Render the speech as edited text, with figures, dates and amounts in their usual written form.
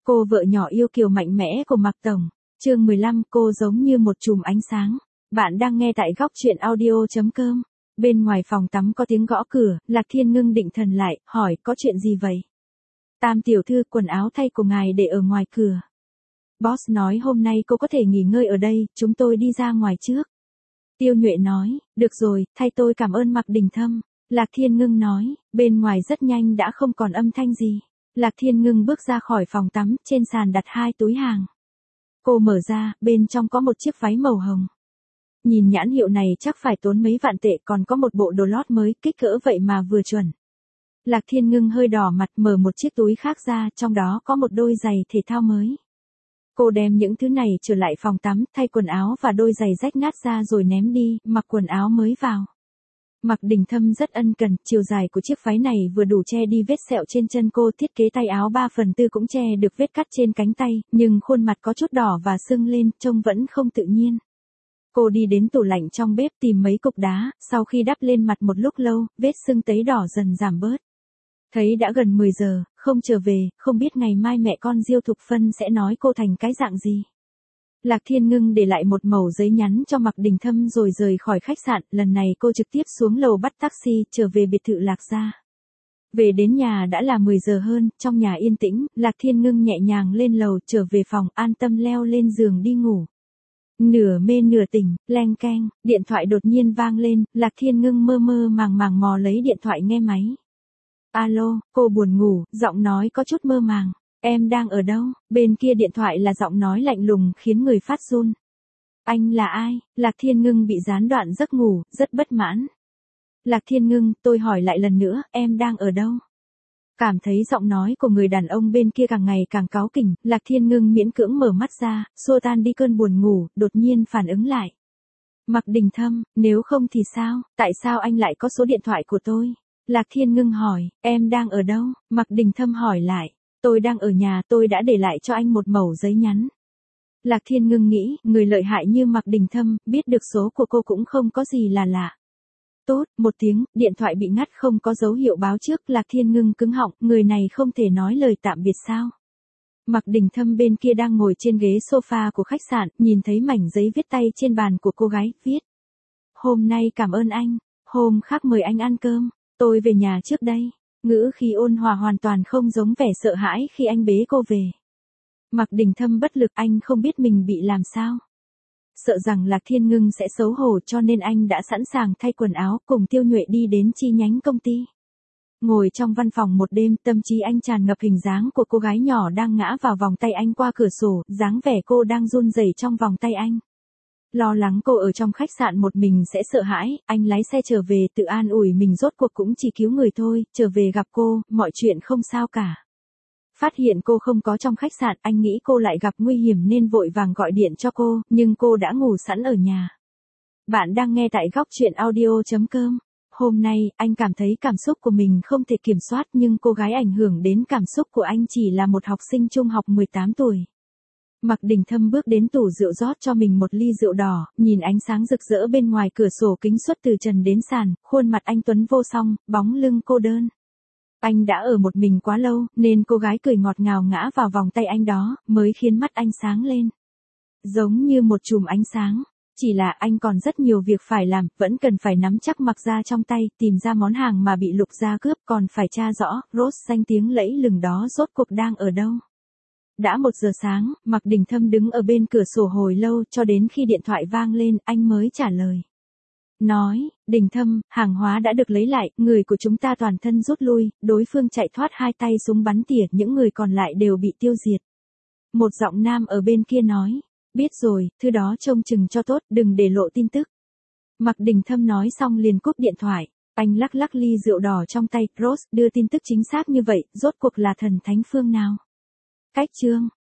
Cô vợ nhỏ yêu kiều mạnh mẽ của Mạc Tổng. Chương 15, cô giống như một chùm ánh sáng. Bạn đang nghe tại góc truyện audio.com. Bên ngoài phòng tắm có tiếng gõ cửa, Lạc Thiên Ngưng định thần lại, hỏi có chuyện gì vậy? Tam tiểu thư, quần áo thay của ngài để ở ngoài cửa. Boss nói hôm nay cô có thể nghỉ ngơi ở đây, chúng tôi đi ra ngoài trước. Tiêu Nhuệ nói, được rồi, thay tôi cảm ơn Mạc Đình Thâm. Lạc Thiên Ngưng nói, bên ngoài rất nhanh đã không còn âm thanh gì. Lạc Thiên Ngưng bước ra khỏi phòng tắm, trên sàn đặt 2 túi hàng. Cô mở ra, bên trong có một chiếc váy màu hồng. Nhìn nhãn hiệu này chắc phải tốn mấy vạn tệ, còn có một bộ đồ lót mới, kích cỡ vậy mà vừa chuẩn. Lạc Thiên Ngưng hơi đỏ mặt, mở một chiếc túi khác ra, trong đó có một đôi giày thể thao mới. Cô đem những thứ này trở lại phòng tắm, thay quần áo và đôi giày rách nát ra rồi ném đi, mặc quần áo mới vào. Mạc Đình Thâm rất ân cần, chiều dài của chiếc váy này vừa đủ che đi vết sẹo trên chân cô, thiết kế tay áo 3/4 cũng che được vết cắt trên cánh tay, nhưng khuôn mặt có chút đỏ và sưng lên, trông vẫn không tự nhiên. Cô đi đến tủ lạnh trong bếp tìm mấy cục đá, sau khi đắp lên mặt một lúc lâu, vết sưng tấy đỏ dần giảm bớt. Thấy đã gần 10 giờ, không trở về, không biết ngày mai mẹ con Diêu Thục Phân sẽ nói cô thành cái dạng gì. Lạc Thiên Ngưng để lại một mẩu giấy nhắn cho Mạc Đình Thâm rồi rời khỏi khách sạn, lần này cô trực tiếp xuống lầu bắt taxi, trở về biệt thự Lạc gia. Về đến nhà đã là 10 giờ hơn, trong nhà yên tĩnh, Lạc Thiên Ngưng nhẹ nhàng lên lầu, trở về phòng, an tâm leo lên giường đi ngủ. Nửa mê nửa tỉnh, leng keng, điện thoại đột nhiên vang lên, Lạc Thiên Ngưng mơ mơ màng màng mò lấy điện thoại nghe máy. Alo, cô buồn ngủ, giọng nói có chút mơ màng. Em đang ở đâu? Bên kia điện thoại là giọng nói lạnh lùng khiến người phát run. Anh là ai? Lạc Thiên Ngưng bị gián đoạn giấc ngủ, rất bất mãn. Lạc Thiên Ngưng, tôi hỏi lại lần nữa, em đang ở đâu? Cảm thấy giọng nói của người đàn ông bên kia càng ngày càng cáu kỉnh, Lạc Thiên Ngưng miễn cưỡng mở mắt ra, xua tan đi cơn buồn ngủ, đột nhiên phản ứng lại. Mạc Đình Thâm, nếu không thì sao? Tại sao anh lại có số điện thoại của tôi? Lạc Thiên Ngưng hỏi, em đang ở đâu? Mạc Đình Thâm hỏi lại. Tôi đang ở nhà, tôi đã để lại cho anh một mẩu giấy nhắn. Lạc Thiên Ngưng nghĩ, người lợi hại như Mạc Đình Thâm, biết được số của cô cũng không có gì là lạ. Tốt, một tiếng, điện thoại bị ngắt không có dấu hiệu báo trước, Lạc Thiên Ngưng cứng họng, người này không thể nói lời tạm biệt sao. Mạc Đình Thâm bên kia đang ngồi trên ghế sofa của khách sạn, nhìn thấy mảnh giấy viết tay trên bàn của cô gái, viết. Hôm nay cảm ơn anh, hôm khác mời anh ăn cơm, tôi về nhà trước đây. Ngữ khí ôn hòa hoàn toàn không giống vẻ sợ hãi khi anh bế cô về. Mạc Đình Thâm bất lực, anh không biết mình bị làm sao. Sợ rằng Lạc Thiên Ngưng sẽ xấu hổ cho nên anh đã sẵn sàng thay quần áo cùng Tiêu Nhuệ đi đến chi nhánh công ty. Ngồi trong văn phòng một đêm, tâm trí anh tràn ngập hình dáng của cô gái nhỏ đang ngã vào vòng tay anh qua cửa sổ, dáng vẻ cô đang run rẩy trong vòng tay anh. Lo lắng cô ở trong khách sạn một mình sẽ sợ hãi, anh lái xe trở về tự an ủi mình rốt cuộc cũng chỉ cứu người thôi, trở về gặp cô, mọi chuyện không sao cả. Phát hiện cô không có trong khách sạn, anh nghĩ cô lại gặp nguy hiểm nên vội vàng gọi điện cho cô, nhưng cô đã ngủ sẵn ở nhà. Bạn đang nghe tại góc truyện audio.com. Hôm nay, anh cảm thấy cảm xúc của mình không thể kiểm soát nhưng cô gái ảnh hưởng đến cảm xúc của anh chỉ là một học sinh trung học 18 tuổi. Mạc Đình Thâm bước đến tủ rượu rót cho mình một ly rượu đỏ, nhìn ánh sáng rực rỡ bên ngoài cửa sổ kính xuất từ trần đến sàn, khuôn mặt anh tuấn vô song, bóng lưng cô đơn. Anh đã ở một mình quá lâu, nên cô gái cười ngọt ngào ngã vào vòng tay anh đó, mới khiến mắt anh sáng lên. Giống như một chùm ánh sáng. Chỉ là anh còn rất nhiều việc phải làm, vẫn cần phải nắm chắc Mạc gia trong tay, tìm ra món hàng mà bị Lục gia cướp, còn phải tra rõ, Rose danh tiếng lẫy lừng đó rốt cuộc đang ở đâu. Đã 1 giờ sáng, Mạc Đình Thâm đứng ở bên cửa sổ hồi lâu, cho đến khi điện thoại vang lên, anh mới trả lời. Nói, Đình Thâm, hàng hóa đã được lấy lại, người của chúng ta toàn thân rút lui, đối phương chạy thoát 2 tay súng bắn tỉa, những người còn lại đều bị tiêu diệt. Một giọng nam ở bên kia nói, biết rồi, thứ đó trông chừng cho tốt, đừng để lộ tin tức. Mạc Đình Thâm nói xong liền cúp điện thoại, anh lắc lắc ly rượu đỏ trong tay, Rose, đưa tin tức chính xác như vậy, rốt cuộc là thần thánh phương nào? Cách chương